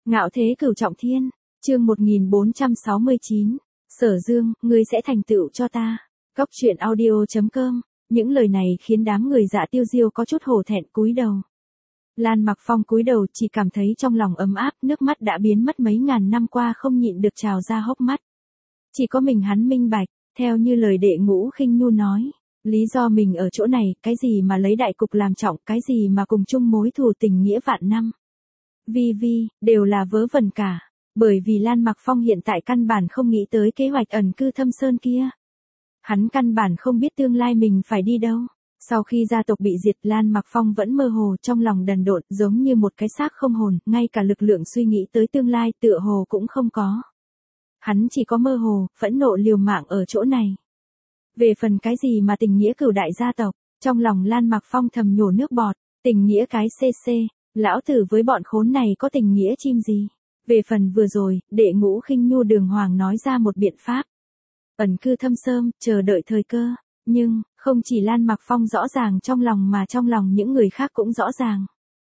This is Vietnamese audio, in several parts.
Ngạo thế cửu trọng thiên, chương 1469, Sở Dương, ngươi sẽ thành tựu cho ta. Cóc truyện audio.com, những lời này khiến đám người Dạ Tiêu Diêu có chút hổ thẹn cúi đầu. Lan Mặc Phong cúi đầu chỉ cảm thấy trong lòng ấm áp, nước mắt đã biến mất mấy ngàn năm qua không nhịn được trào ra hốc mắt. Chỉ có mình hắn minh bạch, theo như lời Đệ Ngũ Khinh Nhu nói, lý do mình ở chỗ này, cái gì mà lấy đại cục làm trọng, cái gì mà cùng chung mối thù tình nghĩa vạn năm. Vi, đều là vớ vẩn cả, bởi vì Lan Mặc Phong hiện tại căn bản không nghĩ tới kế hoạch ẩn cư Thâm Sơn kia. Hắn căn bản không biết tương lai mình phải đi đâu. Sau khi gia tộc bị diệt, Lan Mặc Phong vẫn mơ hồ trong lòng đần độn, giống như một cái xác không hồn, ngay cả lực lượng suy nghĩ tới tương lai tựa hồ cũng không có. Hắn chỉ có mơ hồ, phẫn nộ liều mạng ở chỗ này. Về phần cái gì mà tình nghĩa cửu đại gia tộc, trong lòng Lan Mặc Phong thầm nhổ nước bọt, tình nghĩa cái CC, lão tử với bọn khốn này có tình nghĩa chim gì. Về phần vừa rồi, Đệ Ngũ Khinh Nhu đường hoàng nói ra một biện pháp. Ẩn cư Thâm Sơn, chờ đợi thời cơ. Nhưng, không chỉ Lan Mặc Phong rõ ràng trong lòng mà trong lòng những người khác cũng rõ ràng.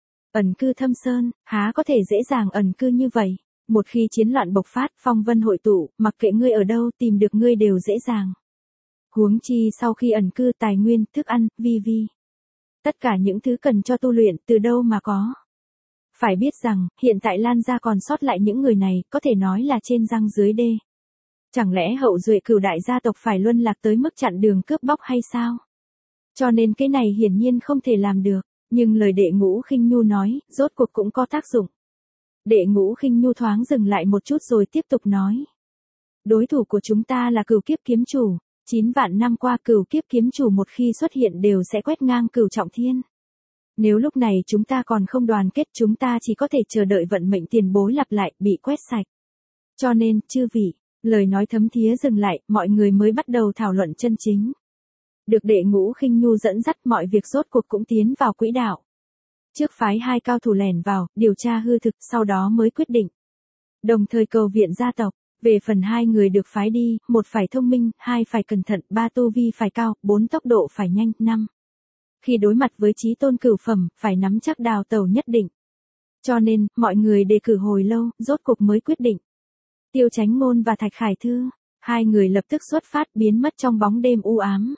Ẩn cư Thâm Sơn, há có thể dễ dàng ẩn cư như vậy. Một khi chiến loạn bộc phát, phong vân hội tụ, mặc kệ ngươi ở đâu tìm được ngươi đều dễ dàng. Huống chi sau khi ẩn cư tài nguyên, thức ăn, vi. Tất cả những thứ cần cho tu luyện từ đâu mà có. Phải biết rằng, hiện tại Lan gia còn sót lại những người này, có thể nói là trên răng dưới đê. Chẳng lẽ hậu duệ cửu đại gia tộc phải luân lạc tới mức chặn đường cướp bóc hay sao? Cho nên cái này hiển nhiên không thể làm được, nhưng lời Đệ Ngũ Khinh Nhu nói, rốt cuộc cũng có tác dụng. Đệ Ngũ Khinh Nhu thoáng dừng lại một chút rồi tiếp tục nói. Đối thủ của chúng ta là Cửu Kiếp Kiếm Chủ, 9 vạn năm qua Cửu Kiếp Kiếm Chủ một khi xuất hiện đều sẽ quét ngang Cửu Trọng Thiên. Nếu lúc này chúng ta còn không đoàn kết, chúng ta chỉ có thể chờ đợi vận mệnh tiền bối lặp lại, bị quét sạch. Cho nên, chư vị, lời nói thấm thía dừng lại, mọi người mới bắt đầu thảo luận chân chính. Được Đệ Ngũ Khinh Nhu dẫn dắt, mọi việc rốt cuộc cũng tiến vào quỹ đạo. Trước phái 2 cao thủ lẻn vào, điều tra hư thực, sau đó mới quyết định. Đồng thời cầu viện gia tộc, về phần 2 người được phái đi, 1 phải thông minh, 2 phải cẩn thận, 3 tu vi phải cao, 4 tốc độ phải nhanh, 5. Khi đối mặt với chí tôn cửu phẩm, phải nắm chắc đào tẩu nhất định. Cho nên, mọi người đề cử hồi lâu, rốt cuộc mới quyết định. Tiêu Chánh Ngôn và Thạch Khải Thư, 2 người lập tức xuất phát biến mất trong bóng đêm u ám.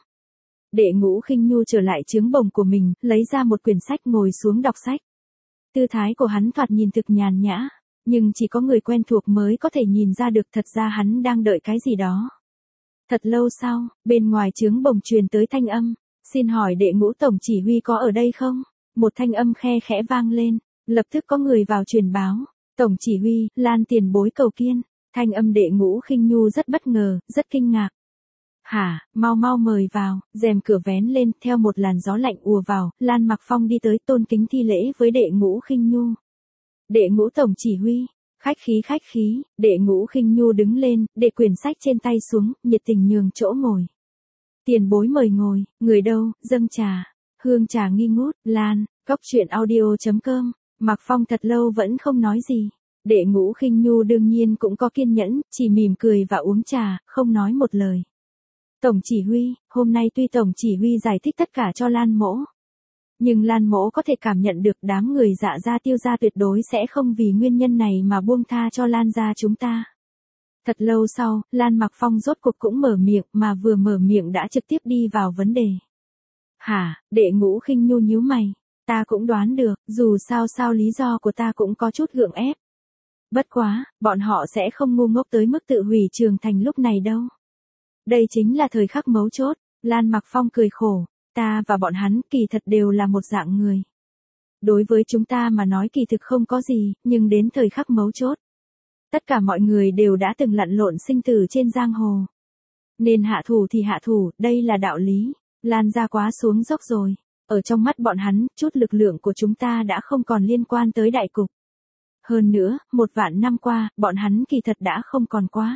Đệ Ngũ Khinh Nhu trở lại trướng bồng của mình, lấy ra một quyển sách ngồi xuống đọc sách. Tư thái của hắn thoạt nhìn thực nhàn nhã, nhưng chỉ có người quen thuộc mới có thể nhìn ra được thật ra hắn đang đợi cái gì đó. Thật lâu sau, bên ngoài trướng bồng truyền tới thanh âm, xin hỏi Đệ Ngũ Tổng Chỉ Huy có ở đây không? Một thanh âm khe khẽ vang lên, lập tức có người vào truyền báo. Tổng Chỉ Huy, Lan tiền bối cầu kiên. Thanh âm Đệ Ngũ Khinh Nhu rất bất ngờ, rất kinh ngạc. Hả, mau mời vào, rèm cửa vén lên, theo một làn gió lạnh ùa vào, Lan Mặc Phong đi tới tôn kính thi lễ với Đệ Ngũ Khinh Nhu. Đệ Ngũ Tổng Chỉ Huy, khách khí, Đệ Ngũ Khinh Nhu đứng lên, để quyển sách trên tay xuống, nhiệt tình nhường chỗ ngồi. Tiền bối mời ngồi, người đâu, dâng trà, hương trà nghi ngút, Lan, Cóc truyện audio.com, Mặc Phong thật lâu vẫn không nói gì. Đệ Ngũ Khinh Nhu đương nhiên cũng có kiên nhẫn, chỉ mỉm cười và uống trà, không nói một lời. Tổng Chỉ Huy, hôm nay tuy Tổng Chỉ Huy giải thích tất cả cho Lan Mỗ, nhưng Lan Mỗ có thể cảm nhận được đám người Dạ gia Tiêu gia tuyệt đối sẽ không vì nguyên nhân này mà buông tha cho Lan gia chúng ta. Thật lâu sau, Lan Mặc Phong rốt cuộc cũng mở miệng, mà vừa mở miệng đã trực tiếp đi vào vấn đề. Hả, Đệ Ngũ Khinh Nhu nhíu mày, ta cũng đoán được, dù sao lý do của ta cũng có chút gượng ép. Bất quá, bọn họ sẽ không ngu ngốc tới mức tự hủy Trường Thành lúc này đâu. Đây chính là thời khắc mấu chốt, Lan Mặc Phong cười khổ, ta và bọn hắn kỳ thật đều là một dạng người. Đối với chúng ta mà nói kỳ thực không có gì, nhưng đến thời khắc mấu chốt. Tất cả mọi người đều đã từng lặn lộn sinh tử trên giang hồ. Nên hạ thủ thì hạ thủ, đây là đạo lý, Lan gia quá xuống dốc rồi. Ở trong mắt bọn hắn, chút lực lượng của chúng ta đã không còn liên quan tới đại cục. Hơn nữa, 1 vạn năm qua, bọn hắn kỳ thật đã không còn quá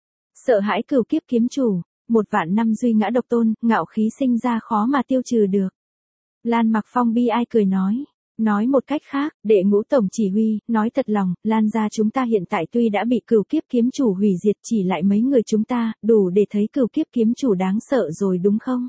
sợ hãi Cửu Kiếp Kiếm Chủ, 1 vạn năm duy ngã độc tôn, ngạo khí sinh ra khó mà tiêu trừ được. Lan Mặc Phong bi ai cười nói một cách khác, Đệ Ngũ Tổng Chỉ Huy, nói thật lòng, Lan gia chúng ta hiện tại tuy đã bị Cửu Kiếp Kiếm Chủ hủy diệt, chỉ lại mấy người chúng ta, đủ để thấy Cửu Kiếp Kiếm Chủ đáng sợ rồi đúng không?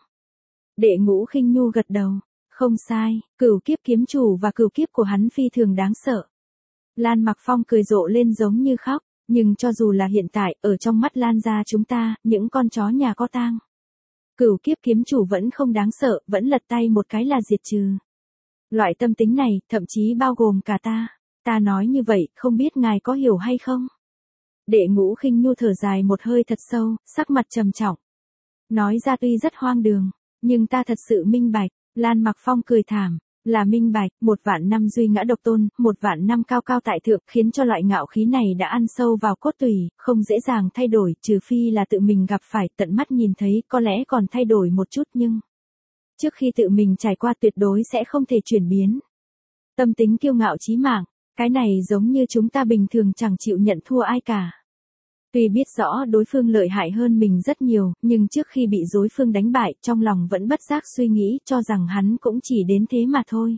Đệ Ngũ Khinh Nhu gật đầu, không sai, Cửu Kiếp Kiếm Chủ và Cửu Kiếp của hắn phi thường đáng sợ. Lan Mặc Phong cười rộ lên giống như khóc, nhưng cho dù là hiện tại, ở trong mắt Lan gia chúng ta, những con chó nhà có tang. Cửu kiếp kiếm chủ vẫn không đáng sợ, vẫn lật tay một cái là diệt trừ. Loại tâm tính này, thậm chí bao gồm cả ta. Ta nói như vậy, không biết ngài có hiểu hay không? Đệ Ngũ Khinh Nhu thở dài một hơi thật sâu, sắc mặt trầm trọng. Nói ra tuy rất hoang đường, nhưng ta thật sự minh bạch. Lan Mặc Phong cười thảm, là minh bạch, 1.000 năm duy ngã độc tôn, 1.000 năm cao cao tại thượng, khiến cho loại ngạo khí này đã ăn sâu vào cốt tủy, không dễ dàng thay đổi, trừ phi là tự mình gặp phải, tận mắt nhìn thấy, có lẽ còn thay đổi một chút nhưng trước khi tự mình trải qua tuyệt đối sẽ không thể chuyển biến. Tâm tính kiêu ngạo chí mạng, cái này giống như chúng ta bình thường chẳng chịu nhận thua ai cả. Tuy biết rõ đối phương lợi hại hơn mình rất nhiều, nhưng trước khi bị đối phương đánh bại, trong lòng vẫn bất giác suy nghĩ cho rằng hắn cũng chỉ đến thế mà thôi.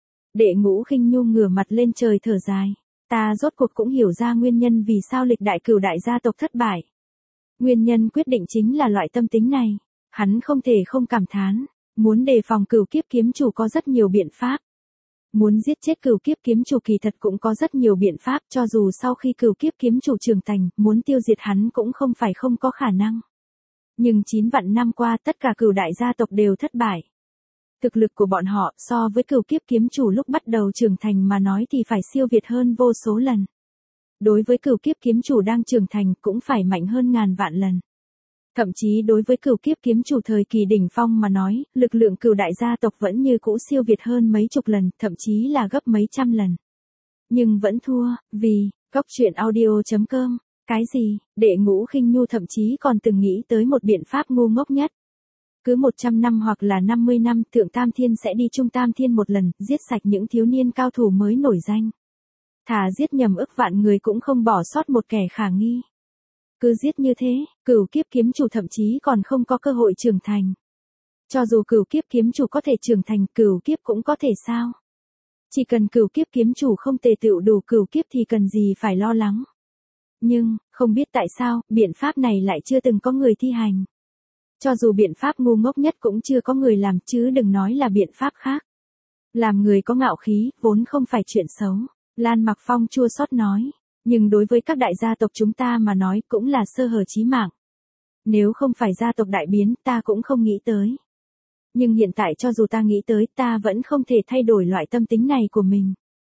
Đệ Ngũ Khinh Nhu ngửa mặt lên trời thở dài. Ta rốt cuộc cũng hiểu ra nguyên nhân vì sao lịch đại cửu đại gia tộc thất bại. Nguyên nhân quyết định chính là loại tâm tính này. Hắn không thể không cảm thán. Muốn đề phòng cửu kiếp kiếm chủ có rất nhiều biện pháp. Muốn giết chết cửu kiếp kiếm chủ kỳ thật cũng có rất nhiều biện pháp, cho dù sau khi cửu kiếp kiếm chủ trưởng thành, muốn tiêu diệt hắn cũng không phải không có khả năng. Nhưng 9.000 năm qua tất cả cửu đại gia tộc đều thất bại. Thực lực của bọn họ so với cửu kiếp kiếm chủ lúc bắt đầu trưởng thành mà nói thì phải siêu việt hơn vô số lần. Đối với cửu kiếp kiếm chủ đang trưởng thành cũng phải mạnh hơn ngàn vạn lần. Thậm chí đối với cửu kiếp kiếm chủ thời kỳ đỉnh phong mà nói, lực lượng cửu đại gia tộc vẫn như cũ siêu việt hơn mấy chục lần, thậm chí là gấp mấy trăm lần. Nhưng vẫn thua, vì, coctruyện.audio.com, cái gì, Đệ Ngũ Khinh Nhu thậm chí còn từng nghĩ tới một biện pháp ngu ngốc nhất. Cứ 100 năm hoặc là 50 năm, Thượng Tam Thiên sẽ đi Trung Tam Thiên một lần, giết sạch những thiếu niên cao thủ mới nổi danh. Thà giết nhầm ức vạn người cũng không bỏ sót một kẻ khả nghi. Cứ giết như thế, cửu kiếp kiếm chủ thậm chí còn không có cơ hội trưởng thành. Cho dù cửu kiếp kiếm chủ có thể trưởng thành, cửu kiếp cũng có thể sao? Chỉ cần cửu kiếp kiếm chủ không tề tựu đủ cửu kiếp thì cần gì phải lo lắng. Nhưng, không biết tại sao, biện pháp này lại chưa từng có người thi hành. Cho dù biện pháp ngu ngốc nhất cũng chưa có người làm, chứ đừng nói là biện pháp khác. Làm người có ngạo khí, vốn không phải chuyện xấu. Lan Mặc Phong chua xót nói. Nhưng đối với các đại gia tộc chúng ta mà nói cũng là sơ hở chí mạng. Nếu không phải gia tộc đại biến ta cũng không nghĩ tới. Nhưng hiện tại cho dù ta nghĩ tới ta vẫn không thể thay đổi loại tâm tính này của mình.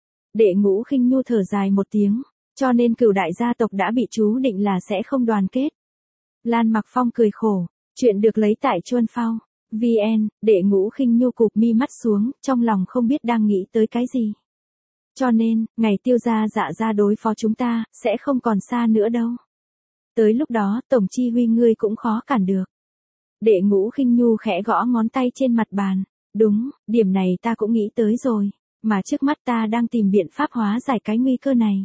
Đệ Ngũ Khinh Nhu thở dài một tiếng, cho nên cửu đại gia tộc đã bị chú định là sẽ không đoàn kết. Lan Mặc Phong cười khổ, chuyện được lấy tại Chuân Phao, VN, Đệ Ngũ Khinh Nhu cụp mi mắt xuống, trong lòng không biết đang nghĩ tới cái gì. Cho nên, ngày Tiêu gia Dạ gia đối phó chúng ta, sẽ không còn xa nữa đâu. Tới lúc đó, tổng chi huy ngươi cũng khó cản được. Đệ Ngũ Khinh Nhu khẽ gõ ngón tay trên mặt bàn. Đúng, điểm này ta cũng nghĩ tới rồi, mà trước mắt ta đang tìm biện pháp hóa giải cái nguy cơ này.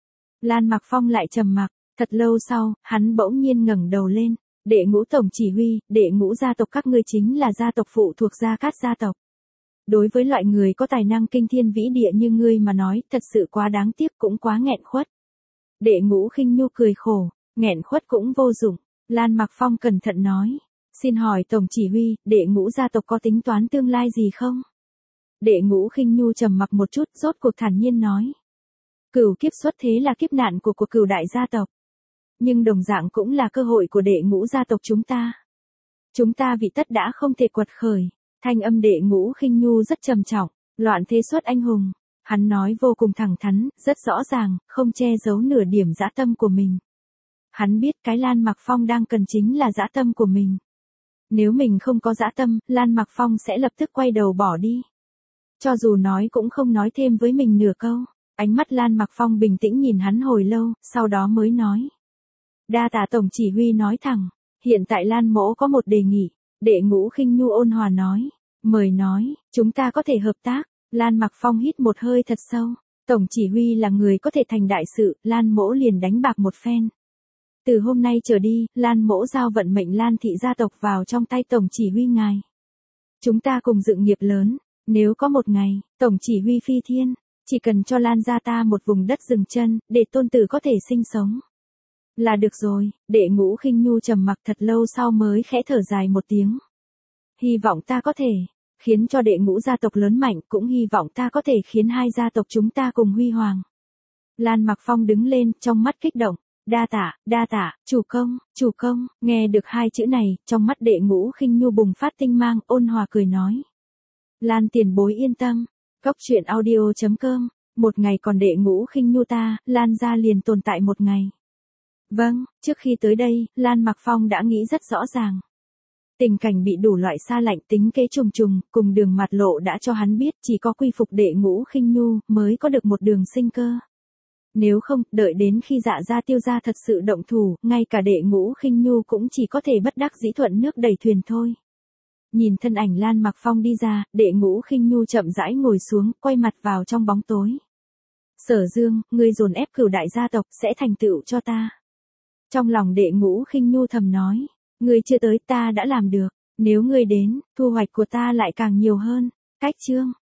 Lan Mặc Phong lại trầm mặc, thật lâu sau, hắn bỗng nhiên ngẩng đầu lên. Đệ Ngũ tổng chỉ huy, Đệ Ngũ gia tộc các ngươi chính là gia tộc phụ thuộc Gia Cát gia tộc. Đối với loại người có tài năng kinh thiên vĩ địa như ngươi mà nói, thật sự quá đáng tiếc cũng quá nghẹn khuất. Đệ Ngũ Khinh Nhu cười khổ, nghẹn khuất cũng vô dụng. Lan Mặc Phong cẩn thận nói, xin hỏi tổng chỉ huy, Đệ Ngũ gia tộc có tính toán tương lai gì không? Đệ Ngũ Khinh Nhu trầm mặc một chút, rốt cuộc thản nhiên nói. Cửu kiếp xuất thế là kiếp nạn của cửu đại gia tộc. Nhưng đồng dạng cũng là cơ hội của Đệ Ngũ gia tộc chúng ta. Chúng ta vị tất đã không thể quật khởi. Thanh âm Đệ Ngũ Khinh Nhu rất trầm trọng, loạn thế xuất anh hùng. Hắn nói vô cùng thẳng thắn, rất rõ ràng, không che giấu nửa điểm dã tâm của mình. Hắn biết cái Lan Mặc Phong đang cần chính là dã tâm của mình. Nếu mình không có dã tâm, Lan Mặc Phong sẽ lập tức quay đầu bỏ đi. Cho dù nói cũng không nói thêm với mình nửa câu. Ánh mắt Lan Mặc Phong bình tĩnh nhìn hắn hồi lâu, sau đó mới nói. Đa tạ tổng chỉ huy nói thẳng, hiện tại Lan mỗ có một đề nghị. Đệ Ngũ Khinh Nhu ôn hòa nói, mời nói, chúng ta có thể hợp tác. Lan Mặc Phong hít một hơi thật sâu, tổng chỉ huy là người có thể thành đại sự, Lan mỗ liền đánh bạc một phen. Từ hôm nay trở đi, Lan mỗ giao vận mệnh Lan thị gia tộc vào trong tay tổng chỉ huy ngài. Chúng ta cùng dựng nghiệp lớn, nếu có một ngày, tổng chỉ huy phi thiên, chỉ cần cho Lan gia ta một vùng đất dừng chân, để tôn tử có thể sinh sống. Là được rồi. Đệ Ngũ Khinh Nhu trầm mặc thật lâu sau mới khẽ thở dài một tiếng. Hy vọng ta có thể khiến cho Đệ Ngũ gia tộc lớn mạnh, cũng hy vọng ta có thể khiến hai gia tộc chúng ta cùng huy hoàng. Lan Mặc Phong đứng lên, trong mắt kích động. Đa tạ, chủ công, nghe được hai chữ này, trong mắt Đệ Ngũ Khinh Nhu bùng phát tinh mang, ôn hòa cười nói. Lan tiền bối yên tâm, cốc truyện audio.com, một ngày còn Đệ Ngũ Khinh Nhu ta, Lan gia liền tồn tại một ngày. Vâng, trước khi tới đây, Lan Mặc Phong đã nghĩ rất rõ ràng. Tình cảnh bị đủ loại xa lạnh tính kế trùng trùng, cùng đường mặt lộ đã cho hắn biết chỉ có quy phục Đệ Ngũ Khinh Nhu mới có được một đường sinh cơ. Nếu không, đợi đến khi Dạ gia Tiêu gia thật sự động thủ, ngay cả Đệ Ngũ Khinh Nhu cũng chỉ có thể bất đắc dĩ thuận nước đẩy thuyền thôi. Nhìn thân ảnh Lan Mặc Phong đi ra, Đệ Ngũ Khinh Nhu chậm rãi ngồi xuống, quay mặt vào trong bóng tối. Sở Dương, ngươi dồn ép Cửu đại gia tộc sẽ thành tựu cho ta. Trong lòng Đệ Ngũ Khinh Nhu thầm nói, ngươi chưa tới ta đã làm được, nếu ngươi đến, thu hoạch của ta lại càng nhiều hơn. Cách chương